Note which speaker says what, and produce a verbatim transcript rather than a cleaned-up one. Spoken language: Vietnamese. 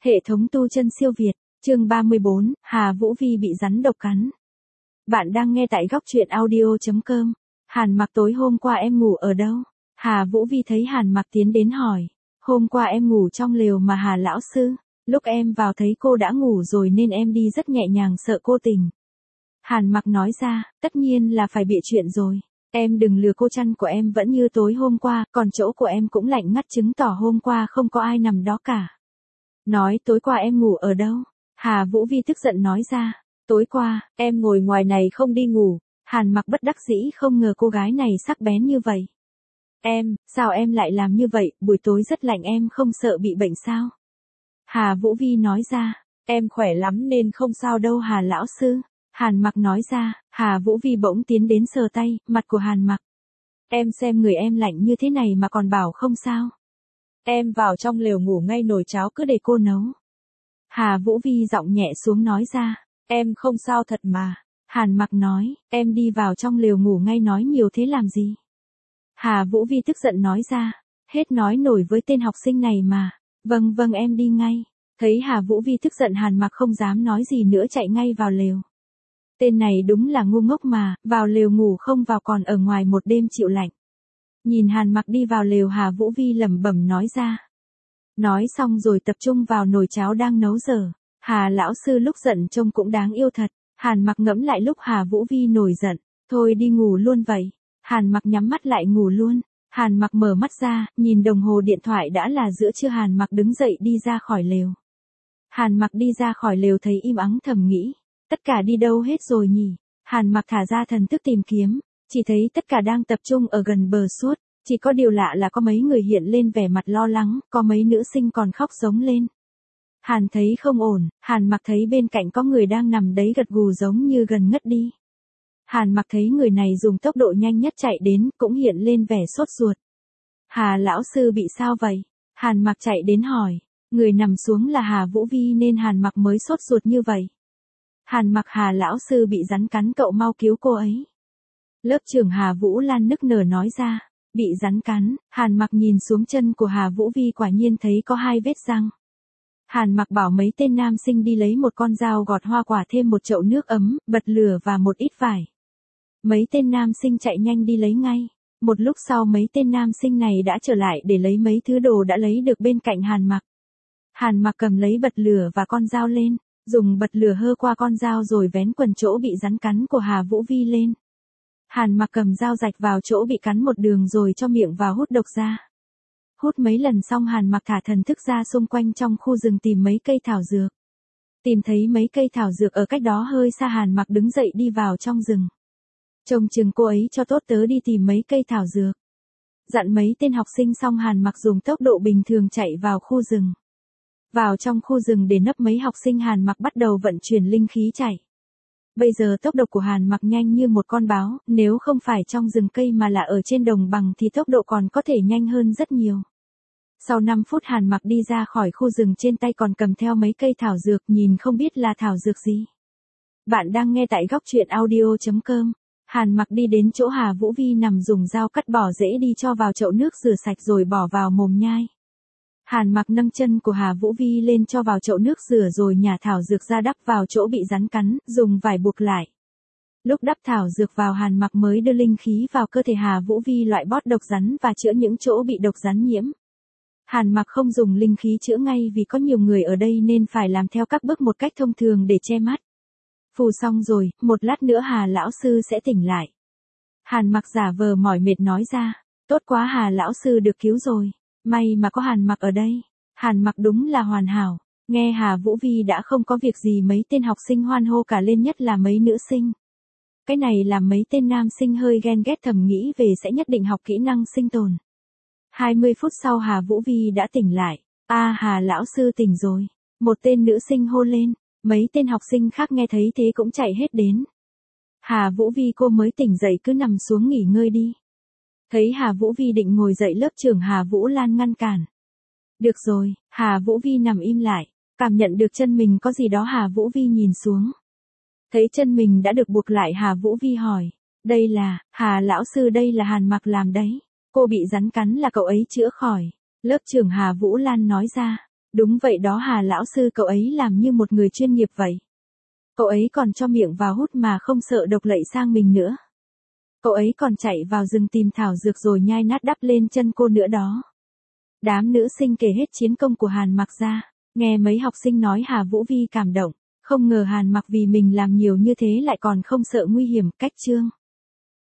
Speaker 1: Hệ thống tu chân siêu Việt, chương ba mươi bốn, Hà Vũ Vi bị rắn độc cắn. Bạn đang nghe tại góc truyện audio chấm com. Hàn Mặc, tối hôm qua em ngủ ở đâu? Hà Vũ Vi thấy Hàn Mặc tiến đến hỏi. Hôm qua em ngủ trong lều mà Hà lão sư. Lúc em vào thấy cô đã ngủ rồi nên em đi rất nhẹ nhàng, sợ cô tỉnh. Hàn Mặc nói ra, tất nhiên là phải bịa chuyện rồi. Em đừng lừa cô, chăn của em vẫn như tối hôm qua, còn chỗ của em cũng lạnh ngắt, chứng tỏ hôm qua không có ai nằm đó cả. Nói tối qua em ngủ ở đâu? Hà Vũ Vi tức giận nói ra. Tối qua, em ngồi ngoài này không đi ngủ. Hàn Mặc bất đắc dĩ, không ngờ cô gái này sắc bén như vậy. Em, sao em lại làm như vậy, buổi tối rất lạnh em không sợ bị bệnh sao? Hà Vũ Vi nói ra. Em khỏe lắm nên không sao đâu Hà lão sư. Hàn Mặc nói ra. Hà Vũ Vi bỗng tiến đến sờ tay, mặt của Hàn Mặc. Em xem người em lạnh như thế này mà còn bảo không sao. Em vào trong lều ngủ ngay, nồi cháo cứ để cô nấu. Hà Vũ Vi giọng nhẹ xuống nói ra. Em không sao thật mà. Hàn Mặc nói. Em đi vào trong lều ngủ ngay, nói nhiều thế làm gì? Hà Vũ Vi tức giận nói ra. Hết nói nổi với tên học sinh này mà. Vâng vâng, em đi ngay. Thấy Hà Vũ Vi tức giận, Hàn Mặc không dám nói gì nữa, chạy ngay vào lều. Tên này đúng là ngu ngốc mà, vào lều ngủ không vào còn ở ngoài một đêm chịu lạnh. Nhìn Hàn Mặc đi vào lều, Hà Vũ Vi lẩm bẩm nói ra. Nói xong rồi tập trung vào nồi cháo đang nấu dở. Hà lão sư lúc giận trông cũng đáng yêu thật. Hàn Mặc ngẫm lại lúc Hà Vũ Vi nổi giận. Thôi đi ngủ luôn vậy. Hàn Mặc nhắm mắt lại ngủ luôn. Hàn Mặc mở mắt ra, nhìn đồng hồ điện thoại đã là giữa trưa. Hàn Mặc đứng dậy đi ra khỏi lều. Hàn Mặc đi ra khỏi lều thấy im ắng, thầm nghĩ. Tất cả đi đâu hết rồi nhỉ? Hàn Mặc thả ra thần thức tìm kiếm. Chỉ thấy tất cả đang tập trung ở gần bờ suốt. Chỉ có điều lạ là có mấy người hiện lên vẻ mặt lo lắng, có mấy nữ sinh còn khóc giống lên. Hàn thấy không ổn, Hàn Mặc thấy bên cạnh có người đang nằm đấy gật gù giống như gần ngất đi. Hàn Mặc thấy người này dùng tốc độ nhanh nhất chạy đến, cũng hiện lên vẻ sốt ruột. Hà lão sư bị sao vậy? Hàn Mặc chạy đến hỏi. Người nằm xuống là Hà Vũ Vi nên Hàn Mặc mới sốt ruột như vậy. Hàn Mặc, Hà lão sư bị rắn cắn, cậu mau cứu cô ấy. Lớp trưởng Hà Vũ Lan nức nở nói ra. Bị rắn cắn. Hàn Mặc nhìn xuống chân của Hà Vũ Vi, quả nhiên thấy có hai vết răng. Hàn Mặc bảo mấy tên nam sinh đi lấy một con dao gọt hoa quả, thêm một chậu nước ấm, bật lửa và một ít vải. Mấy tên nam sinh chạy nhanh đi lấy ngay. Một lúc sau mấy tên nam sinh này đã trở lại để lấy mấy thứ đồ đã lấy được bên cạnh Hàn Mặc. Hàn Mặc cầm lấy bật lửa và con dao lên, dùng bật lửa hơ qua con dao rồi vén quần chỗ bị rắn cắn của Hà Vũ Vi lên. Hàn Mặc cầm dao rạch vào chỗ bị cắn một đường rồi cho miệng vào hút độc ra. Hút mấy lần xong, Hàn Mặc thả thần thức ra xung quanh trong khu rừng tìm mấy cây thảo dược. Tìm thấy mấy cây thảo dược ở cách đó hơi xa, Hàn Mặc đứng dậy đi vào trong rừng. Trông chừng cô ấy cho tốt, tớ đi tìm mấy cây thảo dược. Dặn mấy tên học sinh xong, Hàn Mặc dùng tốc độ bình thường chạy vào khu rừng. Vào trong khu rừng để nấp mấy học sinh, Hàn Mặc bắt đầu vận chuyển linh khí chạy. Bây giờ tốc độ của Hàn Mặc nhanh như một con báo, nếu không phải trong rừng cây mà là ở trên đồng bằng thì tốc độ còn có thể nhanh hơn rất nhiều. Sau năm phút Hàn Mặc đi ra khỏi khu rừng, trên tay còn cầm theo mấy cây thảo dược, nhìn không biết là thảo dược gì. Bạn đang nghe tại góc truyện audio chấm com. Hàn Mặc đi đến chỗ Hà Vũ Vi nằm, dùng dao cắt bỏ rễ đi, cho vào chậu nước rửa sạch rồi bỏ vào mồm nhai. Hàn Mặc nâng chân của Hà Vũ Vi lên cho vào chậu nước rửa rồi nhả thảo dược ra đắp vào chỗ bị rắn cắn, dùng vải buộc lại. Lúc đắp thảo dược vào, Hàn Mặc mới đưa linh khí vào cơ thể Hà Vũ Vi, loại bót độc rắn và chữa những chỗ bị độc rắn nhiễm. Hàn Mặc không dùng linh khí chữa ngay vì có nhiều người ở đây nên phải làm theo các bước một cách thông thường để che mắt. Phù xong rồi, một lát nữa Hà lão sư sẽ tỉnh lại. Hàn Mặc giả vờ mỏi mệt nói ra. Tốt quá, Hà lão sư được cứu rồi. May mà có Hàn Mặc ở đây. Hàn Mặc đúng là hoàn hảo. Nghe Hà Vũ Vi đã không có việc gì, mấy tên học sinh hoan hô cả lên, nhất là mấy nữ sinh. Cái này làm mấy tên nam sinh hơi ghen ghét, thầm nghĩ về sẽ nhất định học kỹ năng sinh tồn. hai mươi phút sau Hà Vũ Vi đã tỉnh lại. A, Hà lão sư tỉnh rồi. Một tên nữ sinh hô lên. Mấy tên học sinh khác nghe thấy thế cũng chạy hết đến. Hà Vũ Vi, cô mới tỉnh dậy, cứ nằm xuống nghỉ ngơi đi. Thấy Hà Vũ Vi định ngồi dậy, lớp trưởng Hà Vũ Lan ngăn cản. Được rồi. Hà Vũ Vi nằm im lại. Cảm nhận được chân mình có gì đó, Hà Vũ Vi nhìn xuống. Thấy chân mình đã được buộc lại, Hà Vũ Vi hỏi. Đây là, Hà lão sư, đây là Hàn Mặc làm đấy. Cô bị rắn cắn là cậu ấy chữa khỏi. Lớp trưởng Hà Vũ Lan nói ra. Đúng vậy đó Hà lão sư, cậu ấy làm như một người chuyên nghiệp vậy. Cậu ấy còn cho miệng vào hút mà không sợ độc lậy sang mình nữa. Cậu ấy còn chạy vào rừng tìm thảo dược rồi nhai nát đắp lên chân cô nữa đó. Đám nữ sinh kể hết chiến công của Hàn Mặc ra. Nghe mấy học sinh nói Hà Vũ Vi cảm động. Không ngờ Hàn Mặc vì mình làm nhiều như thế lại còn không sợ nguy hiểm. Cách chương